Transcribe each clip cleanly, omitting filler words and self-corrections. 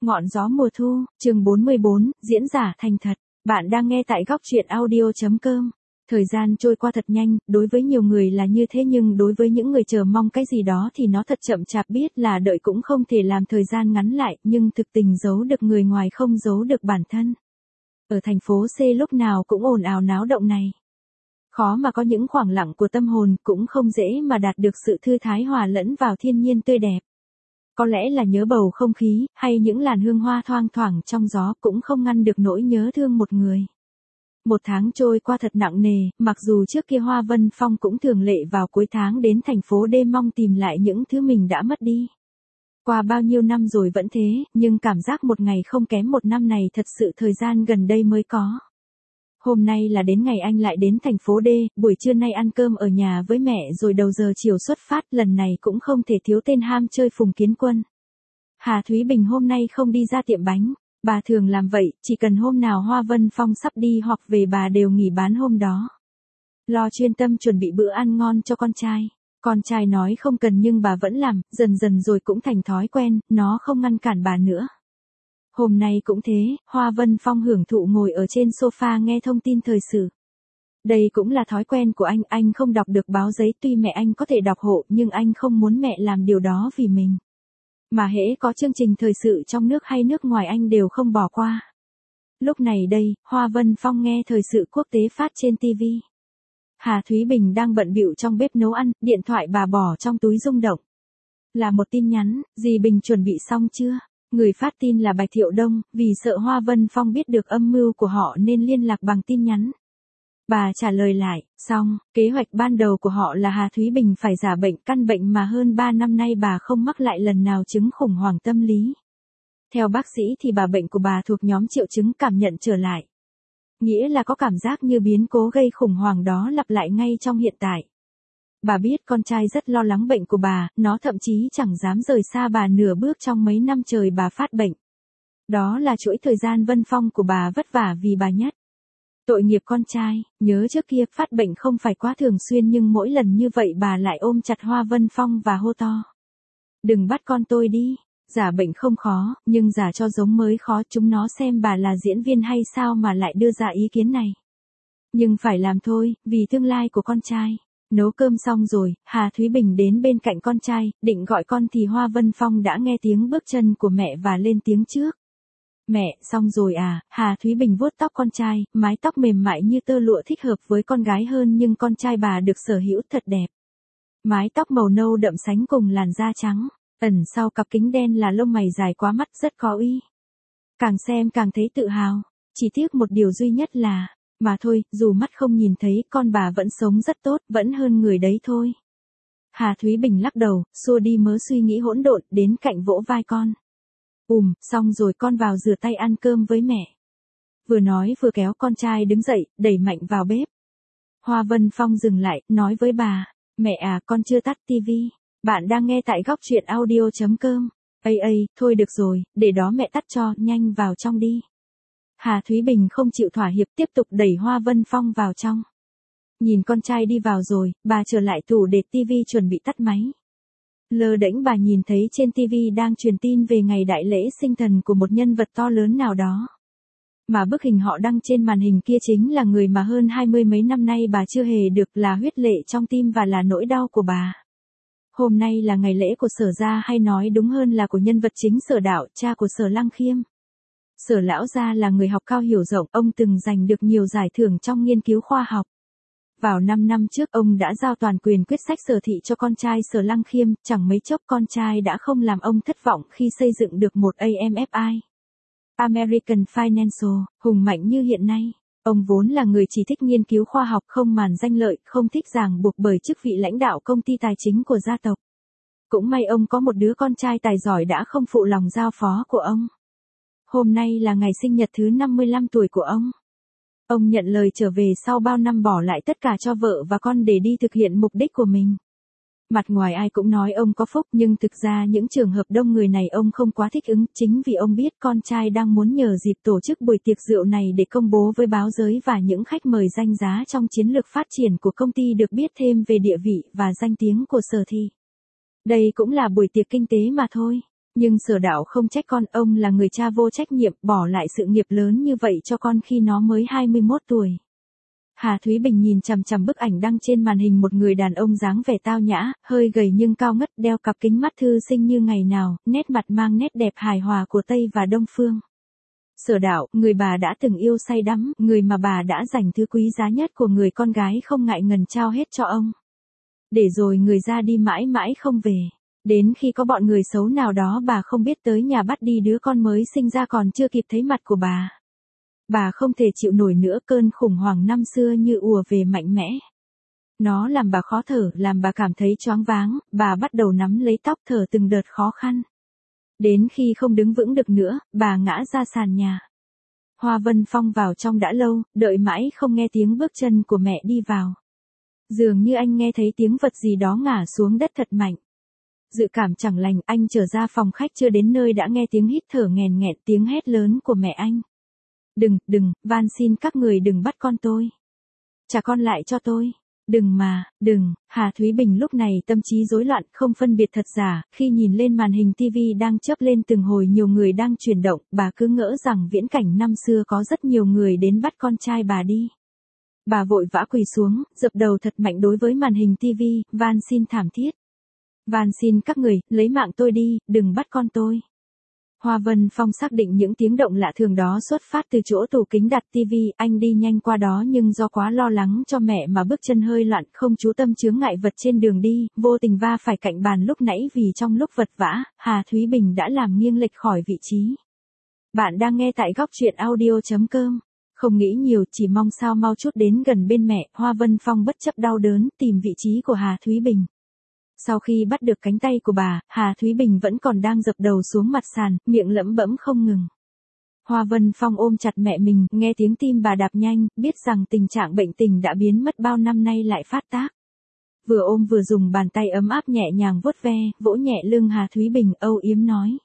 Ngọn gió mùa thu, chương 44, diễn giả thành thật. Bạn đang nghe tại góc truyện audio.com. Thời gian trôi qua thật nhanh, đối với nhiều người là như thế nhưng đối với những người chờ mong cái gì đó thì nó thật chậm chạp, biết là đợi cũng không thể làm thời gian ngắn lại, nhưng thực tình giấu được người ngoài không giấu được bản thân. Ở thành phố C lúc nào cũng ồn ào náo động này. Khó mà có những khoảng lặng của tâm hồn, cũng không dễ mà đạt được sự thư thái hòa lẫn vào thiên nhiên tươi đẹp. Có lẽ là nhớ bầu không khí, hay những làn hương hoa thoang thoảng trong gió cũng không ngăn được nỗi nhớ thương một người. Một tháng trôi qua thật nặng nề, mặc dù trước kia Hoa Vân Phong cũng thường lệ vào cuối tháng đến thành phố D mong tìm lại những thứ mình đã mất đi. Qua bao nhiêu năm rồi vẫn thế, nhưng cảm giác một ngày không kém một năm này thật sự thời gian gần đây mới có. Hôm nay là đến ngày anh lại đến thành phố D, buổi trưa nay ăn cơm ở nhà với mẹ rồi đầu giờ chiều xuất phát, lần này cũng không thể thiếu tên ham chơi Phùng Kiến Quân. Hà Thúy Bình hôm nay không đi ra tiệm bánh, bà thường làm vậy, chỉ cần hôm nào Hoa Vân Phong sắp đi hoặc về bà đều nghỉ bán hôm đó. Lo chuyên tâm chuẩn bị bữa ăn ngon cho con trai. Con trai nói không cần nhưng bà vẫn làm, dần dần rồi cũng thành thói quen, nó không ngăn cản bà nữa. Hôm nay cũng thế, Hoa Vân Phong hưởng thụ ngồi ở trên sofa nghe thông tin thời sự. Đây cũng là thói quen của anh không đọc được báo giấy, tuy mẹ anh có thể đọc hộ nhưng anh không muốn mẹ làm điều đó vì mình. Mà hễ có chương trình thời sự trong nước hay nước ngoài anh đều không bỏ qua. Lúc này đây, Hoa Vân Phong nghe thời sự quốc tế phát trên TV. Hà Thúy Bình đang bận bịu trong bếp nấu ăn, điện thoại bà bỏ trong túi rung động. Là một tin nhắn, dì Bình chuẩn bị xong chưa? Người phát tin là Bạch Thiệu Đông, vì sợ Hoa Vân Phong biết được âm mưu của họ nên liên lạc bằng tin nhắn. Bà trả lời lại, xong, kế hoạch ban đầu của họ là Hà Thúy Bình phải giả bệnh, căn bệnh mà hơn 3 năm nay bà không mắc lại lần nào, chứng khủng hoảng tâm lý. Theo bác sĩ thì bệnh của bà thuộc nhóm triệu chứng cảm nhận trở lại. Nghĩa là có cảm giác như biến cố gây khủng hoảng đó lặp lại ngay trong hiện tại. Bà biết con trai rất lo lắng bệnh của bà, nó thậm chí chẳng dám rời xa bà nửa bước trong mấy năm trời bà phát bệnh. Đó là chuỗi thời gian Vân Phong của bà vất vả vì bà nhất. Tội nghiệp con trai, nhớ trước kia phát bệnh không phải quá thường xuyên nhưng mỗi lần như vậy bà lại ôm chặt Hoa Vân Phong và hô to. Đừng bắt con tôi đi, giả bệnh không khó, nhưng giả cho giống mới khó, chúng nó xem bà là diễn viên hay sao mà lại đưa ra ý kiến này. Nhưng phải làm thôi, vì tương lai của con trai. Nấu cơm xong rồi, Hà Thúy Bình đến bên cạnh con trai, định gọi con thì Hoa Vân Phong đã nghe tiếng bước chân của mẹ và lên tiếng trước. Mẹ, xong rồi à? Hà Thúy Bình vuốt tóc con trai, mái tóc mềm mại như tơ lụa thích hợp với con gái hơn nhưng con trai bà được sở hữu thật đẹp. Mái tóc màu nâu đậm sánh cùng làn da trắng, ẩn sau cặp kính đen là lông mày dài quá mắt rất có uy. Càng xem càng thấy tự hào, chỉ tiếc một điều duy nhất là, mà thôi, dù mắt không nhìn thấy, con bà vẫn sống rất tốt, vẫn hơn người đấy thôi. Hà Thúy Bình lắc đầu, xua đi mớ suy nghĩ hỗn độn, đến cạnh vỗ vai con. Xong rồi con vào rửa tay ăn cơm với mẹ. Vừa nói vừa kéo con trai đứng dậy, đẩy mạnh vào bếp. Hoa Vân Phong dừng lại, nói với bà, mẹ à, con chưa tắt tivi. Bạn đang nghe tại góc truyện audio.com. Thôi được rồi, để đó mẹ tắt cho, nhanh vào trong đi. Hà Thúy Bình không chịu thỏa hiệp, tiếp tục đẩy Hoa Vân Phong vào trong. Nhìn con trai đi vào rồi, bà trở lại tủ để tivi chuẩn bị tắt máy. Lơ đễnh bà nhìn thấy trên TV đang truyền tin về ngày đại lễ sinh thần của một nhân vật to lớn nào đó. Mà bức hình họ đăng trên màn hình kia chính là người mà hơn 20 mấy năm nay bà chưa hề được, là huyết lệ trong tim và là nỗi đau của bà. Hôm nay là ngày lễ của Sở gia, hay nói đúng hơn là của nhân vật chính Sở Đạo, cha của Sở Lăng Khiêm. Sở lão gia là người học cao hiểu rộng, ông từng giành được nhiều giải thưởng trong nghiên cứu khoa học. Vào 5 năm trước ông đã giao toàn quyền quyết sách Sở thị cho con trai Sở Lăng Khiêm, chẳng mấy chốc con trai đã không làm ông thất vọng khi xây dựng được một AMFI. American Financial, hùng mạnh như hiện nay. Ông vốn là người chỉ thích nghiên cứu khoa học, không màn danh lợi, không thích ràng buộc bởi chức vị lãnh đạo công ty tài chính của gia tộc. Cũng may ông có một đứa con trai tài giỏi đã không phụ lòng giao phó của ông. Hôm nay là ngày sinh nhật thứ 55 tuổi của ông. Ông nhận lời trở về sau bao năm bỏ lại tất cả cho vợ và con để đi thực hiện mục đích của mình. Mặt ngoài ai cũng nói ông có phúc nhưng thực ra những trường hợp đông người này ông không quá thích ứng, chính vì ông biết con trai đang muốn nhờ dịp tổ chức buổi tiệc rượu này để công bố với báo giới và những khách mời danh giá trong chiến lược phát triển của công ty được biết thêm về địa vị và danh tiếng của Sở thị. Đây cũng là buổi tiệc kinh tế mà thôi. Nhưng Sở Đạo không trách con, ông là người cha vô trách nhiệm, bỏ lại sự nghiệp lớn như vậy cho con khi nó mới 21 tuổi. Hà Thúy Bình nhìn chằm chằm bức ảnh đăng trên màn hình, một người đàn ông dáng vẻ tao nhã, hơi gầy nhưng cao ngất, đeo cặp kính mắt thư sinh như ngày nào, nét mặt mang nét đẹp hài hòa của Tây và Đông phương. Sở Đạo, người bà đã từng yêu say đắm, người mà bà đã dành thứ quý giá nhất của người con gái không ngại ngần trao hết cho ông. Để rồi người ra đi mãi mãi không về. Đến khi có bọn người xấu nào đó bà không biết tới nhà bắt đi đứa con mới sinh ra còn chưa kịp thấy mặt của bà. Bà không thể chịu nổi nữa, cơn khủng hoảng năm xưa như ùa về mạnh mẽ. Nó làm bà khó thở, làm bà cảm thấy choáng váng, bà bắt đầu nắm lấy tóc thở từng đợt khó khăn. Đến khi không đứng vững được nữa, bà ngã ra sàn nhà. Hoa Vân Phong vào trong đã lâu, đợi mãi không nghe tiếng bước chân của mẹ đi vào. Dường như anh nghe thấy tiếng vật gì đó ngả xuống đất thật mạnh. Dự cảm chẳng lành, anh trở ra phòng khách chưa đến nơi đã nghe tiếng hít thở nghèn nghẹn, tiếng hét lớn của mẹ anh. Đừng, van xin các người đừng bắt con tôi. Trả con lại cho tôi. Đừng, Hà Thúy Bình lúc này tâm trí rối loạn, không phân biệt thật giả, khi nhìn lên màn hình tivi đang chớp lên từng hồi nhiều người đang chuyển động, bà cứ ngỡ rằng viễn cảnh năm xưa có rất nhiều người đến bắt con trai bà đi. Bà vội vã quỳ xuống, dập đầu thật mạnh đối với màn hình tivi, van xin thảm thiết. Van xin các người, lấy mạng tôi đi, đừng bắt con tôi. Hoa Vân Phong xác định những tiếng động lạ thường đó xuất phát từ chỗ tủ kính đặt tivi, anh đi nhanh qua đó nhưng do quá lo lắng cho mẹ mà bước chân hơi loạn, không chú tâm chướng ngại vật trên đường đi, vô tình va phải cạnh bàn lúc nãy, vì trong lúc vật vã, Hà Thúy Bình đã làm nghiêng lệch khỏi vị trí. Bạn đang nghe tại góc truyện audio.com. Không nghĩ nhiều, chỉ mong sao mau chút đến gần bên mẹ, Hoa Vân Phong bất chấp đau đớn tìm vị trí của Hà Thúy Bình. Sau khi bắt được cánh tay của bà, Hà Thúy Bình vẫn còn đang dập đầu xuống mặt sàn, miệng lẩm bẩm không ngừng. Hoa Vân Phong ôm chặt mẹ mình, nghe tiếng tim bà đạp nhanh, biết rằng tình trạng bệnh tình đã biến mất bao năm nay lại phát tác. Vừa ôm vừa dùng bàn tay ấm áp nhẹ nhàng vuốt ve, vỗ nhẹ lưng Hà Thúy Bình, âu yếm nói.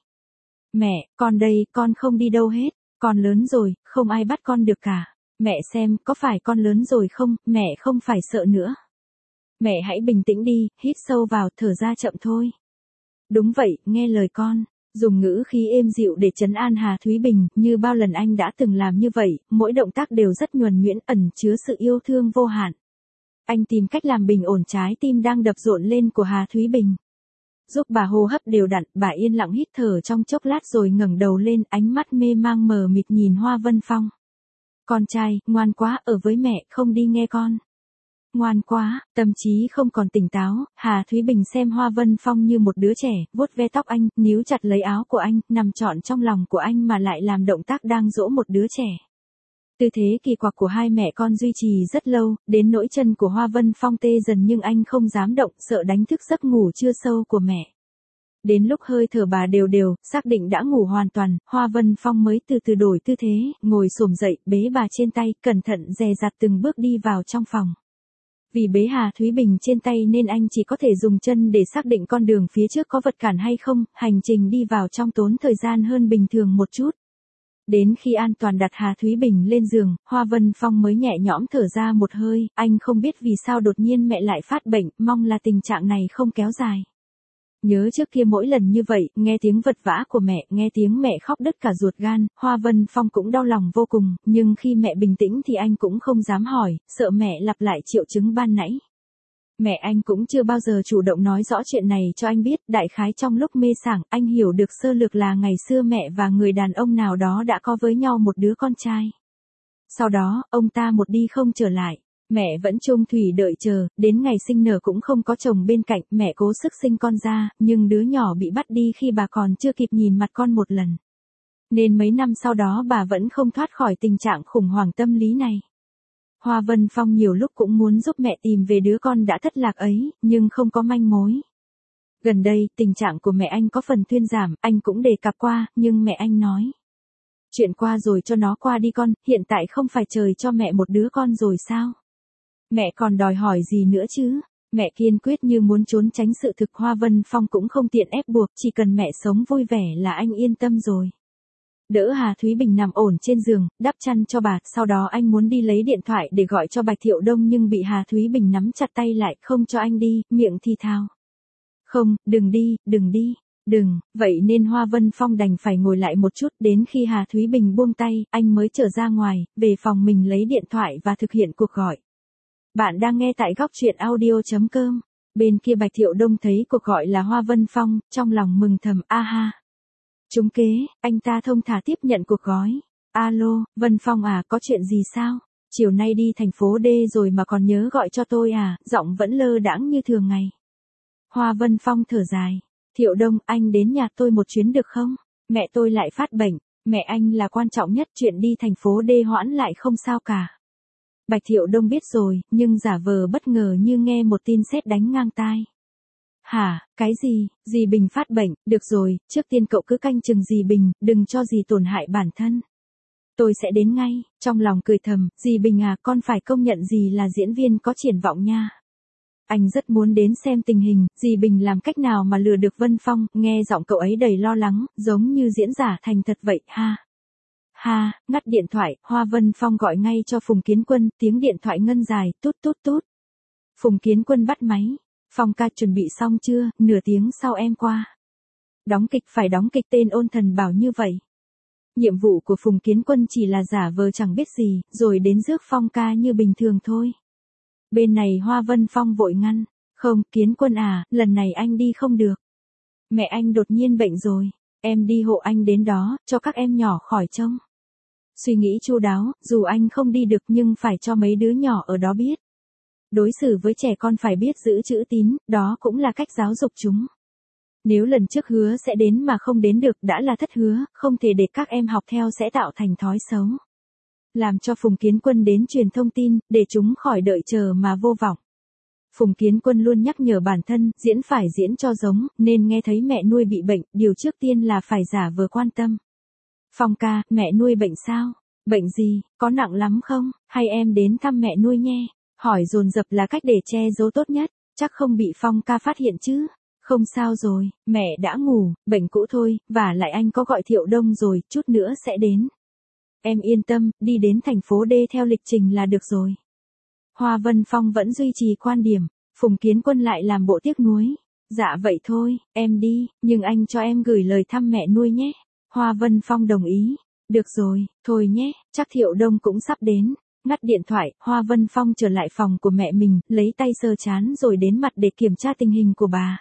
Mẹ, con đây, con không đi đâu hết, con lớn rồi, không ai bắt con được cả. Mẹ xem, có phải con lớn rồi không, mẹ không phải sợ nữa. Mẹ hãy bình tĩnh đi, hít sâu vào, thở ra chậm thôi. Đúng vậy, nghe lời con. Dùng ngữ khí êm dịu để trấn an Hà Thúy Bình, như bao lần anh đã từng làm như vậy, mỗi động tác đều rất nhuần nhuyễn, ẩn chứa sự yêu thương vô hạn. Anh tìm cách làm bình ổn trái tim đang đập rộn lên của Hà Thúy Bình. Giúp bà hô hấp đều đặn, bà yên lặng hít thở trong chốc lát rồi ngẩng đầu lên, ánh mắt mê mang mờ mịt nhìn Hoa Vân Phong. Con trai, ngoan quá, ở với mẹ, không đi nghe con. Ngoan quá, tâm trí không còn tỉnh táo, Hà Thúy Bình xem Hoa Vân Phong như một đứa trẻ, vuốt ve tóc anh, níu chặt lấy áo của anh, nằm trọn trong lòng của anh mà lại làm động tác đang dỗ một đứa trẻ. Tư thế kỳ quặc của hai mẹ con duy trì rất lâu, đến nỗi chân của Hoa Vân Phong tê dần nhưng anh không dám động, sợ đánh thức giấc ngủ chưa sâu của mẹ. Đến lúc hơi thở bà đều đều, xác định đã ngủ hoàn toàn, Hoa Vân Phong mới từ từ đổi tư thế, ngồi xổm dậy, bế bà trên tay, cẩn thận dè dặt từng bước đi vào trong phòng. Vì bế Hà Thúy Bình trên tay nên anh chỉ có thể dùng chân để xác định con đường phía trước có vật cản hay không, hành trình đi vào trong tốn thời gian hơn bình thường một chút. Đến khi an toàn đặt Hà Thúy Bình lên giường, Hoa Vân Phong mới nhẹ nhõm thở ra một hơi, anh không biết vì sao đột nhiên mẹ lại phát bệnh, mong là tình trạng này không kéo dài. Nhớ trước kia mỗi lần như vậy, nghe tiếng vật vã của mẹ, nghe tiếng mẹ khóc đứt cả ruột gan, Hoa Vân Phong cũng đau lòng vô cùng, nhưng khi mẹ bình tĩnh thì anh cũng không dám hỏi, sợ mẹ lặp lại triệu chứng ban nãy. Mẹ anh cũng chưa bao giờ chủ động nói rõ chuyện này cho anh biết, đại khái trong lúc mê sảng, anh hiểu được sơ lược là ngày xưa mẹ và người đàn ông nào đó đã có với nhau một đứa con trai. Sau đó, ông ta một đi không trở lại. Mẹ vẫn chung thủy đợi chờ, đến ngày sinh nở cũng không có chồng bên cạnh, mẹ cố sức sinh con ra, nhưng đứa nhỏ bị bắt đi khi bà còn chưa kịp nhìn mặt con một lần. Nên mấy năm sau đó bà vẫn không thoát khỏi tình trạng khủng hoảng tâm lý này. Hoa Vân Phong nhiều lúc cũng muốn giúp mẹ tìm về đứa con đã thất lạc ấy, nhưng không có manh mối. Gần đây, tình trạng của mẹ anh có phần thuyên giảm, anh cũng đề cập qua, nhưng mẹ anh nói. Chuyện qua rồi cho nó qua đi con, hiện tại không phải trời cho mẹ một đứa con rồi sao? Mẹ còn đòi hỏi gì nữa chứ? Mẹ kiên quyết như muốn trốn tránh sự thực. Hoa Vân Phong cũng không tiện ép buộc, chỉ cần mẹ sống vui vẻ là anh yên tâm rồi. Đỡ Hà Thúy Bình nằm ổn trên giường, đắp chăn cho bà, sau đó anh muốn đi lấy điện thoại để gọi cho Bạch Thiệu Đông nhưng bị Hà Thúy Bình nắm chặt tay lại, không cho anh đi, miệng thì thào. Không, đừng đi, Đừng, vậy nên Hoa Vân Phong đành phải ngồi lại một chút, đến khi Hà Thúy Bình buông tay, anh mới trở ra ngoài, về phòng mình lấy điện thoại và thực hiện cuộc gọi. Bạn đang nghe tại góc truyện audio.com. Bên kia Bạch Thiệu Đông thấy cuộc gọi là Hoa Vân Phong, trong lòng mừng thầm, a ha. Trúng kế, anh ta thông thả tiếp nhận cuộc gói. Alo, Vân Phong à, có chuyện gì sao? Chiều nay đi thành phố D rồi mà còn nhớ gọi cho tôi à, giọng vẫn lơ đãng như thường ngày. Hoa Vân Phong thở dài. Thiệu Đông, anh đến nhà tôi một chuyến được không? Mẹ tôi lại phát bệnh, mẹ anh là quan trọng nhất, chuyện đi thành phố D hoãn lại không sao cả. Bạch Thiệu Đông biết rồi, nhưng giả vờ bất ngờ như nghe một tin sét đánh ngang tai. Hả, cái gì, dì Bình phát bệnh, được rồi, trước tiên cậu cứ canh chừng dì Bình, đừng cho dì tổn hại bản thân. Tôi sẽ đến ngay, trong lòng cười thầm, dì Bình à, con phải công nhận dì là diễn viên có triển vọng nha. Anh rất muốn đến xem tình hình, dì Bình làm cách nào mà lừa được Vân Phong, nghe giọng cậu ấy đầy lo lắng, giống như diễn giả thành thật vậy, ha. Ha, ngắt điện thoại, Hoa Vân Phong gọi ngay cho Phùng Kiến Quân, tiếng điện thoại ngân dài, tút tút tút. Phùng Kiến Quân bắt máy. Phong ca chuẩn bị xong chưa, nửa tiếng sau em qua. Đóng kịch phải đóng kịch tên ôn thần bảo như vậy. Nhiệm vụ của Phùng Kiến Quân chỉ là giả vờ chẳng biết gì, rồi đến rước Phong ca như bình thường thôi. Bên này Hoa Vân Phong vội ngăn. Không, Kiến Quân à, lần này anh đi không được. Mẹ anh đột nhiên bệnh rồi. Em đi hộ anh đến đó, cho các em nhỏ khỏi trông. Suy nghĩ chu đáo, dù anh không đi được nhưng phải cho mấy đứa nhỏ ở đó biết. Đối xử với trẻ con phải biết giữ chữ tín, đó cũng là cách giáo dục chúng. Nếu lần trước hứa sẽ đến mà không đến được đã là thất hứa, không thể để các em học theo sẽ tạo thành thói xấu. Làm cho Phùng Kiến Quân đến truyền thông tin, để chúng khỏi đợi chờ mà vô vọng. Phùng Kiến Quân luôn nhắc nhở bản thân, diễn phải diễn cho giống, nên nghe thấy mẹ nuôi bị bệnh, điều trước tiên là phải giả vờ quan tâm. Phong ca, mẹ nuôi bệnh sao? Bệnh gì, có nặng lắm không? Hay em đến thăm mẹ nuôi nhé? Hỏi dồn dập là cách để che giấu tốt nhất, chắc không bị Phong ca phát hiện chứ? Không sao rồi, mẹ đã ngủ, bệnh cũ thôi, và lại anh có gọi Thiệu Đông rồi, chút nữa sẽ đến. Em yên tâm, đi đến thành phố D theo lịch trình là được rồi. Hoa Vân Phong vẫn duy trì quan điểm, Phùng Kiến Quân lại làm bộ tiếc nuối. Dạ vậy thôi, em đi, nhưng anh cho em gửi lời thăm mẹ nuôi nhé. Hoa Vân Phong đồng ý. Được rồi, thôi nhé, chắc Thiệu Đông cũng sắp đến. Ngắt điện thoại, Hoa Vân Phong trở lại phòng của mẹ mình, lấy tay sờ trán rồi đến mặt để kiểm tra tình hình của bà.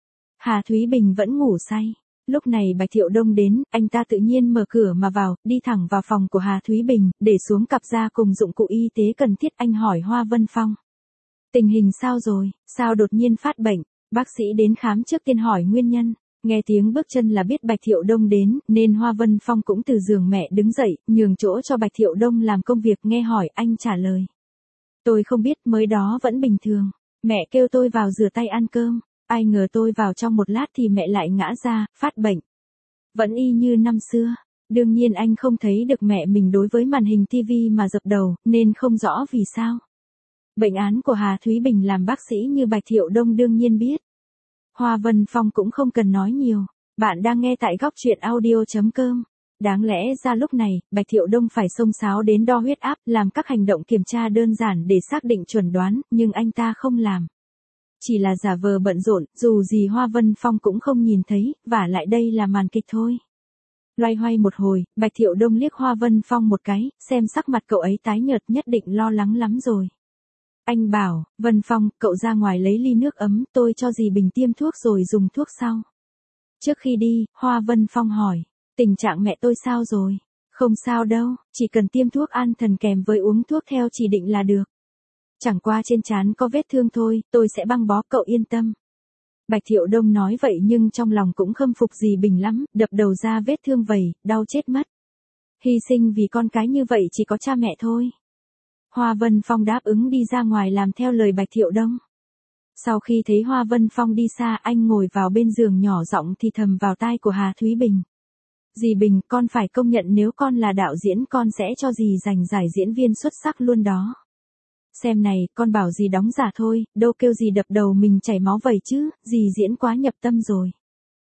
Hà Thúy Bình vẫn ngủ say. Lúc này Bạch Thiệu Đông đến, anh ta tự nhiên mở cửa mà vào, đi thẳng vào phòng của Hà Thúy Bình, để xuống cặp da cùng dụng cụ y tế cần thiết. Anh hỏi Hoa Vân Phong. Tình hình sao rồi, sao đột nhiên phát bệnh? Bác sĩ đến khám trước tiên hỏi nguyên nhân. Nghe tiếng bước chân là biết Bạch Thiệu Đông đến, nên Hoa Vân Phong cũng từ giường mẹ đứng dậy, nhường chỗ cho Bạch Thiệu Đông làm công việc. Nghe hỏi, anh trả lời. Tôi không biết, mới đó vẫn bình thường. Mẹ kêu tôi vào rửa tay ăn cơm. Ai ngờ tôi vào trong một lát thì mẹ lại ngã ra, phát bệnh. Vẫn y như năm xưa. Đương nhiên anh không thấy được mẹ mình đối với màn hình TV mà dập đầu, nên không rõ vì sao. Bệnh án của Hà Thúy Bình làm bác sĩ như Bạch Thiệu Đông đương nhiên biết. Hoa Vân Phong cũng không cần nói nhiều. Bạn đang nghe tại góc truyện audio.com. Đáng lẽ ra lúc này, Bạch Thiệu Đông phải xông xáo đến đo huyết áp, làm các hành động kiểm tra đơn giản để xác định chuẩn đoán, nhưng anh ta không làm. Chỉ là giả vờ bận rộn, dù gì Hoa Vân Phong cũng không nhìn thấy, và lại đây là màn kịch thôi. Loay hoay một hồi, Bạch Thiệu Đông liếc Hoa Vân Phong một cái, xem sắc mặt cậu ấy tái nhợt, nhất định lo lắng lắm rồi. Anh bảo, Vân Phong, cậu ra ngoài lấy ly nước ấm, tôi cho dì Bình tiêm thuốc rồi dùng thuốc sau. Trước khi đi, Hoa Vân Phong hỏi, tình trạng mẹ tôi sao rồi? Không sao đâu, chỉ cần tiêm thuốc an thần kèm với uống thuốc theo chỉ định là được. Chẳng qua trên trán có vết thương thôi, tôi sẽ băng bó, cậu yên tâm. Bạch Thiệu Đông nói vậy nhưng trong lòng cũng khâm phục dì Bình lắm, đập đầu ra vết thương vầy, đau chết mất. Hy sinh vì con cái như vậy chỉ có cha mẹ thôi. Hoa Vân Phong đáp ứng đi ra ngoài làm theo lời Bạch Thiệu Đông. Sau khi thấy Hoa Vân Phong đi xa, anh ngồi vào bên giường nhỏ giọng thì thầm vào tai của Hà Thúy Bình. Dì Bình, con phải công nhận nếu con là đạo diễn con sẽ cho dì giành giải diễn viên xuất sắc luôn đó. Xem này, con bảo dì đóng giả thôi, đâu kêu dì đập đầu mình chảy máu vậy chứ, dì diễn quá nhập tâm rồi.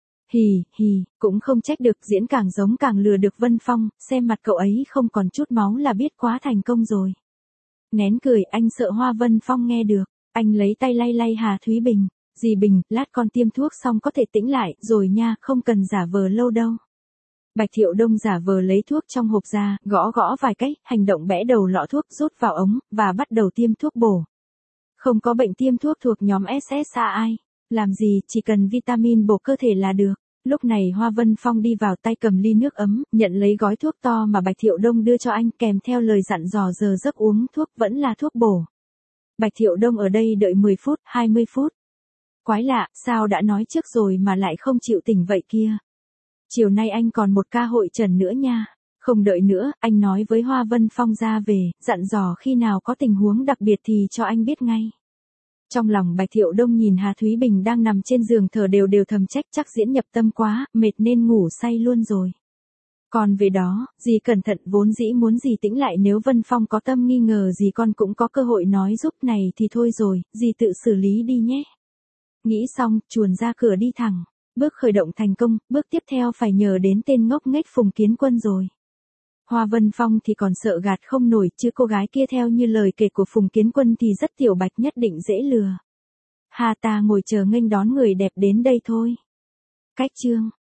Hì, cũng không trách được, diễn càng giống càng lừa được Vân Phong, xem mặt cậu ấy không còn chút máu là biết quá thành công rồi. Nén cười, anh sợ Hoa Vân Phong nghe được, anh lấy tay lay lay Hà Thúy Bình. Dì Bình, lát con tiêm thuốc xong có thể tĩnh lại rồi nha, không cần giả vờ lâu đâu. Bạch Thiệu Đông giả vờ lấy thuốc trong hộp ra, gõ gõ vài cái, hành động bẽ đầu lọ thuốc rút vào ống, và bắt đầu tiêm thuốc bổ. Không có bệnh tiêm thuốc thuộc nhóm SSRI. Làm gì, chỉ cần vitamin bổ cơ thể là được. Lúc này Hoa Vân Phong đi vào tay cầm ly nước ấm, nhận lấy gói thuốc to mà Bạch Thiệu Đông đưa cho anh kèm theo lời dặn dò giờ giấc uống thuốc vẫn là thuốc bổ. Bạch Thiệu Đông ở đây đợi 10 phút, 20 phút. Quái lạ, sao đã nói trước rồi mà lại không chịu tỉnh vậy kia. Chiều nay anh còn một ca hội trần nữa nha. Không đợi nữa, anh nói với Hoa Vân Phong ra về, dặn dò khi nào có tình huống đặc biệt thì cho anh biết ngay. Trong lòng Bạch Thiệu Đông nhìn Hà Thúy Bình đang nằm trên giường thở đều đều thầm trách chắc diễn nhập tâm quá, mệt nên ngủ say luôn rồi. Còn về đó, dì cẩn thận vốn dĩ muốn dì tĩnh lại nếu Vân Phong có tâm nghi ngờ gì con cũng có cơ hội nói giúp này thì thôi rồi, dì tự xử lý đi nhé. Nghĩ xong, chuồn ra cửa đi thẳng. Bước khởi động thành công, bước tiếp theo phải nhờ đến tên ngốc nghếch Phùng Kiến Quân rồi. Hoa Vân Phong thì còn sợ gạt không nổi chứ cô gái kia theo như lời kể của Phùng Kiến Quân thì rất tiểu bạch nhất định dễ lừa. Hà ta ngồi chờ nghênh đón người đẹp đến đây thôi. Cách chương